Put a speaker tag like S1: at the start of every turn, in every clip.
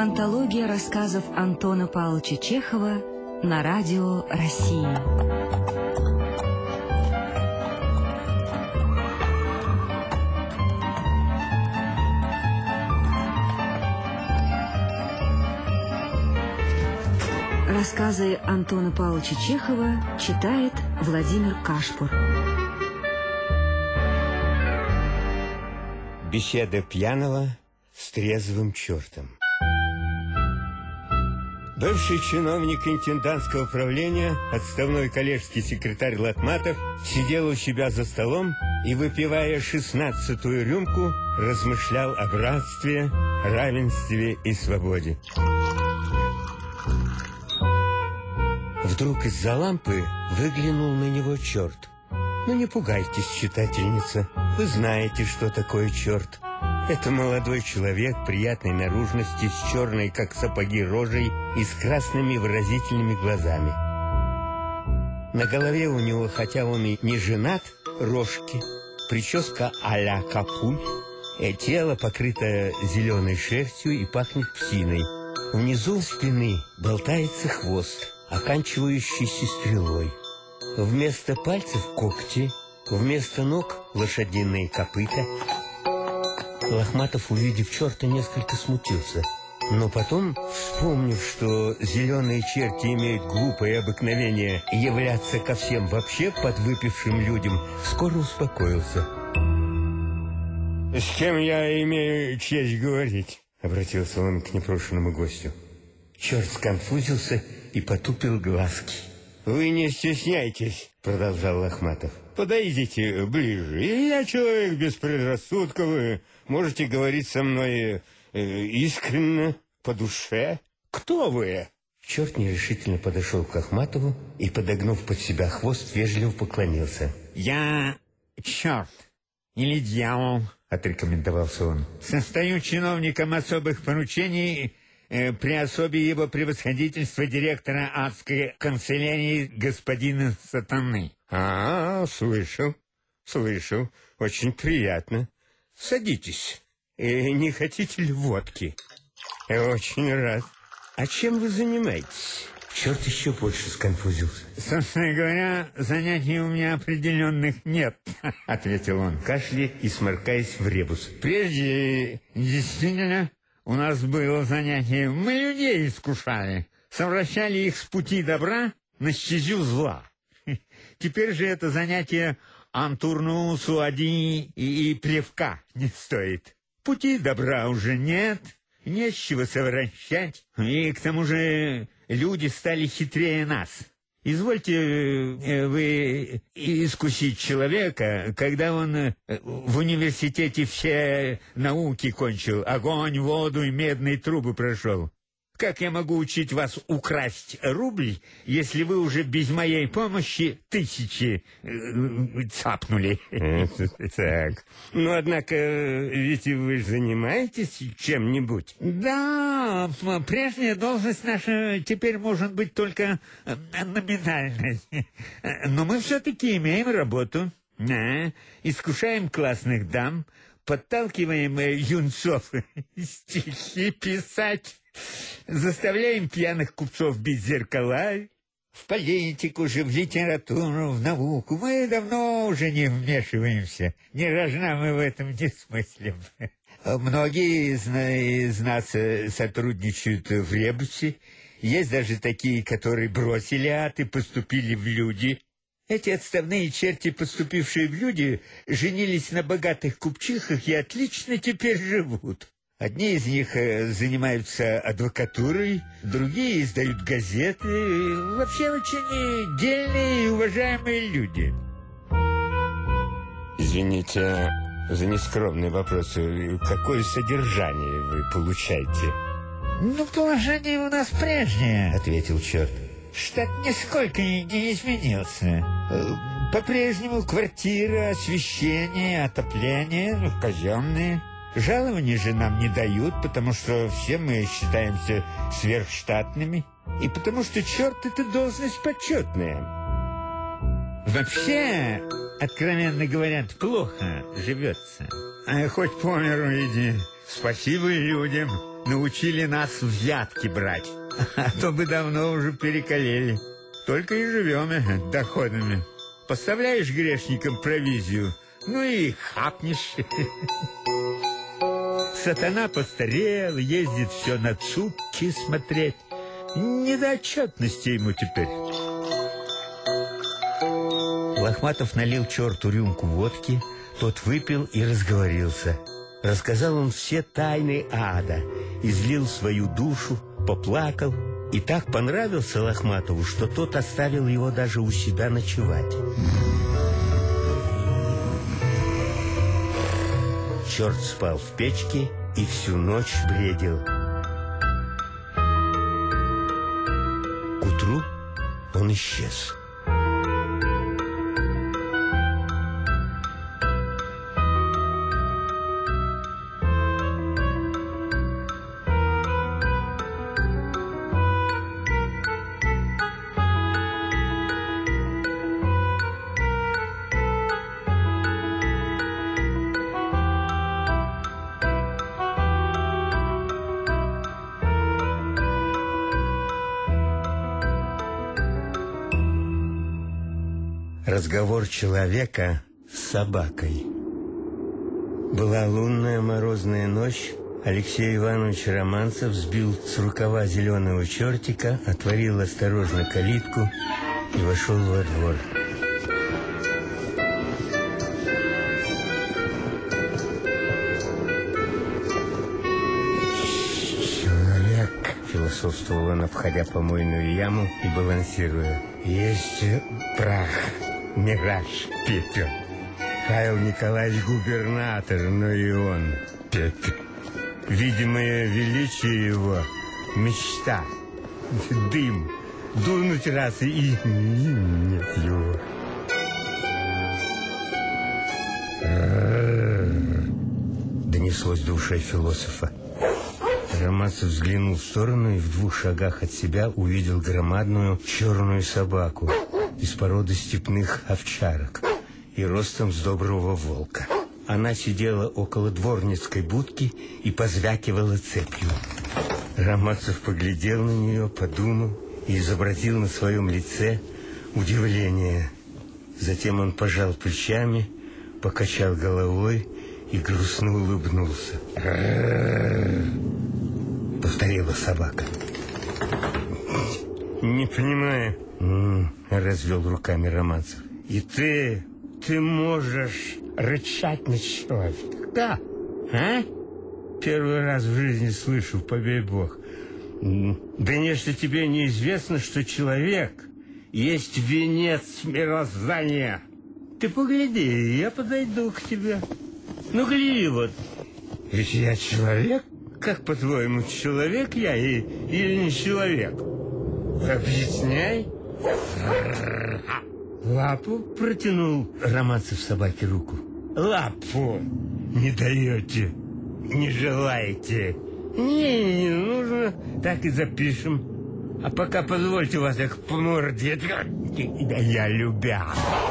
S1: Антология рассказов Антона Павловича Чехова на радио России. Рассказы Антона Павловича Чехова читает Владимир Кашпур.
S2: Беседа пьяного с трезвым чертом. Бывший чиновник интендантского управления, отставной коллежский секретарь Лохматов, сидел у себя за столом и, выпивая 16-ю рюмку, размышлял о братстве, равенстве и свободе. Вдруг из-за лампы выглянул на него черт. Ну, не пугайтесь, читательница, вы знаете, что такое черт. Это молодой человек приятной наружности, с черной, как сапоги, рожей и с красными выразительными глазами. На голове у него, хотя он и не женат, рожки, прическа а-ля Капуль, тело покрыто зеленой шерстью и пахнет псиной. Внизу спины болтается хвост, оканчивающийся стрелой. Вместо пальцев когти, вместо ног лошадиные копыта. Лохматов, увидев черта, несколько смутился. Но потом, вспомнив, что зеленые черти имеют глупое обыкновение являться ко всем вообще подвыпившим людям, скоро успокоился. «С кем я имею честь говорить?» — обратился он к непрошенному гостю. Черт сконфузился и потупил глазки. «Вы не стесняйтесь», — продолжал Лохматов. «Подойдите ближе. Я человек без предрассудков. Вы можете говорить со мной искренне, по душе. Кто вы?» Черт нерешительно подошел к Лохматову и, подогнув под себя хвост, вежливо поклонился.
S3: «Я черт или дьявол», — отрекомендовался он. «Состою чиновником особых поручений при особе его превосходительства директора адской канцелярии господина Сатаны».
S2: Слышал. Очень приятно. Садитесь. Не хотите ли водки? Очень рад. А чем вы занимаетесь?» Черт еще больше сконфузился.
S3: «Собственно говоря, занятий у меня определенных нет», — ответил он, кашляя и сморкаясь в ребус. «Прежде, действительно, у нас было занятие. Мы людей искушали, совращали их с пути добра на стезю зла. Теперь же это занятие антурну суади и плевка не стоит. Пути добра уже нет, не с чего совращать, и к тому же люди стали хитрее нас. Извольте вы искусить человека, когда он в университете все науки кончил, огонь, воду и медные трубы прошел. Как я могу учить вас украсть рубль, если вы уже без моей помощи 1000 цапнули?»
S2: Так. Ну, однако, ведь вы же занимаетесь чем-нибудь?
S3: «Да, прежняя должность наша теперь может быть только номинальной. Но мы все-таки имеем работу. Искушаем классных дам, подталкиваем юнцов стихи писать, заставляем пьяных купцов бить зеркала. В политику же, в литературу, в науку мы давно уже не вмешиваемся. Ни рожна мы в этом не смыслим. Многие из нас сотрудничают в ребусе. Есть даже такие, которые бросили ад и поступили в люди. Эти отставные черти, поступившие в люди, женились на богатых купчихах и отлично теперь живут. Одни из них занимаются адвокатурой, другие издают газеты. Вообще очень дельные и уважаемые люди».
S2: Извините за нескромный вопрос. Какое содержание вы получаете?
S3: «Ну, положение у нас прежнее», — ответил черт. «Штат нисколько не изменился. По-прежнему квартира, освещение, отопление, казенные. Жалования же нам не дают, потому что все мы считаемся сверхштатными, и потому что черт — это должность почетная. Вообще, откровенно говоря, плохо живется. Хоть по миру иди. Спасибо людям. научили нас взятки брать. А то бы давно уже перекалели. Только и живем доходами. Поставляешь грешникам провизию, ну и хапнешь. Сатана постарел, ездит все на цупки смотреть. Не до отчетности ему теперь.
S2: Лохматов налил черту рюмку водки, тот выпил и разговорился. Рассказал он все тайны ада, излил свою душу, поплакал. И так понравился Лохматову, что тот оставил его даже у себя ночевать. Черт спал в печке и всю ночь бредил. К утру он исчез. Разговор человека с собакой. Была лунная морозная ночь. Алексей Иванович Романцев сбил с рукава зеленого чертика, отворил осторожно калитку и вошел во двор. Человек, философствовал он, обходя помойную яму и балансируя. Есть прах. Мираж, Петя. Павел Николаевич губернатор, но и он, Петя. Видимое величие его — мечта. Дым. Дунуть раз и нет его. Донеслось до ушей философа. Романцев взглянул в сторону и в 2 шагах от себя увидел громадную черную собаку из породы степных овчарок и ростом с доброго волка. Она сидела около дворницкой будки и позвякивала цепью. Романцев поглядел на нее, подумал и изобразил на своем лице удивление. Затем он пожал плечами, покачал головой и грустно улыбнулся. Повторила собака. Не понимаю, развел руками Романцев. И ты можешь рычать на человека? Да. А? Первый раз в жизни слышу, побей бог. Да нечто тебе неизвестно, что человек есть венец мироздания. Ты погляди, я подойду к тебе. Ну, гляди вот. Ведь я человек? Как, по-твоему, человек я или не человек? Объясняй. Лапу протянул Романцев собаке руку. Лапу не даете, не желаете. Не нужно, так и запишем. А пока позвольте вас их по морде. Да я любя.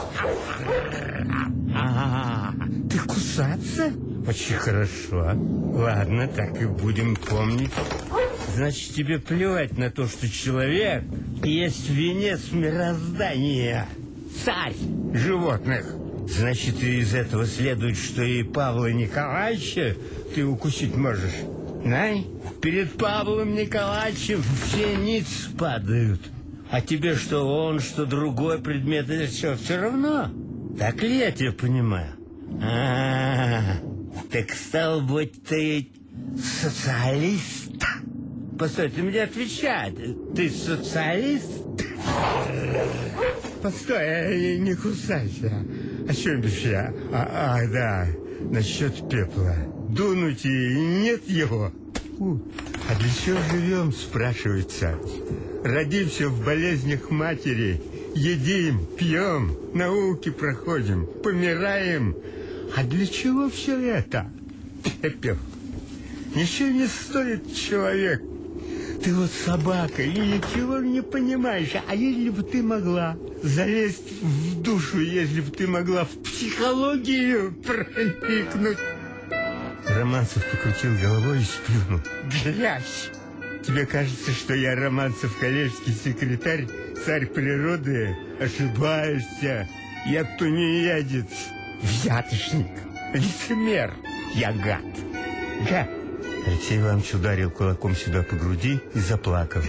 S2: Ты кусаться? Очень хорошо. Ладно, так и будем помнить. Значит, тебе плевать на то, что человек есть венец мироздания, царь животных. Значит, из этого следует, что и Павла Николаевича ты укусить можешь. Знай, перед Павлом Николаевичем все ниц падают. А тебе что он, что другой предмет, это все равно. Так ли я тебя понимаю? Так стал быть, ты социалист? Постой, ты мне отвечай. Ты социалист? Постой, не кусайся. О чем бишь я? Да, насчет пепла. Дунуть и нет его. А для чего живем, спрашивается? Родимся в болезнях матери, едим, пьем, науки проходим, помираем. А для чего все это? Пепел. Ничего не стоит человек. Ты вот собака и ничего не понимаешь. А если бы ты могла залезть в душу, если бы ты могла в психологию проникнуть? Романцев покрутил головой и сплюнул. Грязь! Тебе кажется, что я Романцев коллежский секретарь, царь природы? Ошибаешься. Я тунеядец, взяточник, лицемер. Я гад. Гад. Алексей Иванович ударил кулаком себя по груди и заплакал.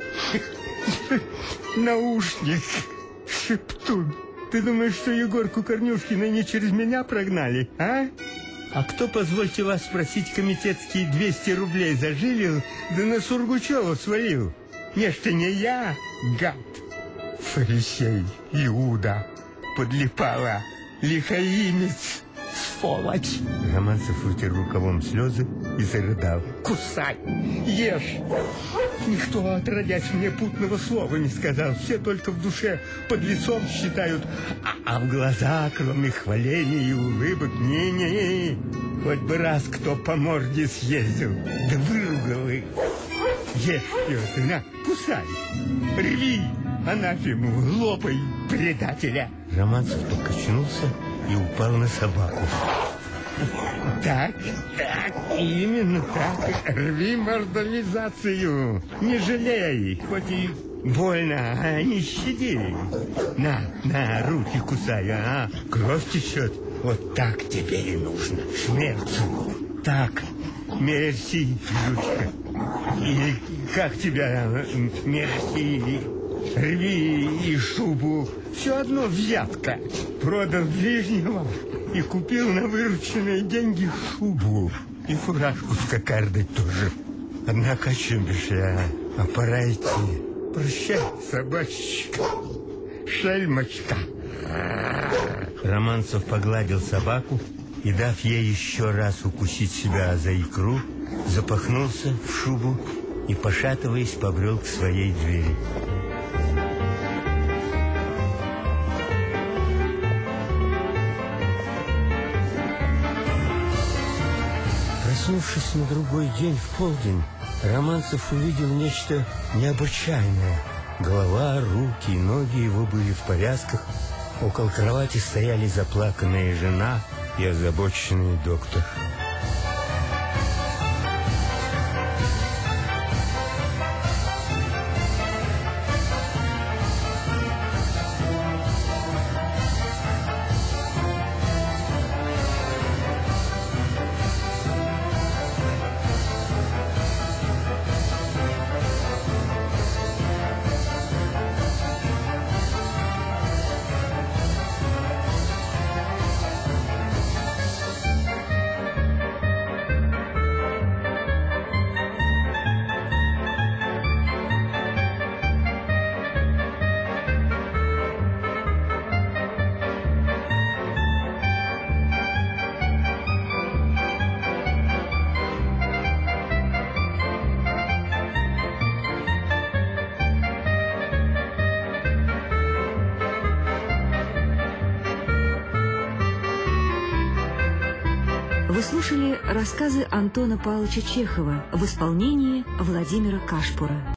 S2: Наушник, шептун. Ты думаешь, что Егорку Корнюшкина не через меня прогнали, а? А кто, позвольте вас спросить, комитетские 200 рублей зажилил, да на Сургучева свалил? Нечто не я, гад. Фарисей, Иуда, подлипала, лихаимец, сволочь. Романцев вытер рукавом слезы и зарыдал. Кусай, ешь. Никто, отродясь, мне путного слова не сказал. Все только в душе подлецом считают, а в глаза, кроме хваления и улыбок, не-не. Хоть бы раз кто по морде съездил, да выругал их. Ешь, Петр, на, кусай, рви, анафему, лопай, предателя. Романцев покачнулся и упал на собаку. Так, именно так. Рви мордализацию. Не жалей, хоть и больно, а не щади. На, руки кусай, а? Кровь течет. Вот так тебе и нужно. Смертью. Так, мерси, Ючка. Или как тебя, мерси, рви и шубу. Все одно взятка. Продал ближнего и купил на вырученные деньги шубу. И фуражку с кокардой тоже. Однако, о чем бишь я? А пора идти. Прощай, собачечка, шельмочка. Романцев погладил собаку и, дав ей еще раз укусить себя за икру, запахнулся в шубу и, пошатываясь, побрел к своей двери. Проснувшись на другой день в полдень, Романцев увидел нечто необычайное. Голова, руки и ноги его были в повязках. Около кровати стояли заплаканная жена и озабоченный доктор.
S1: Вы слушали рассказы Антона Павловича Чехова в исполнении Владимира Кашпура.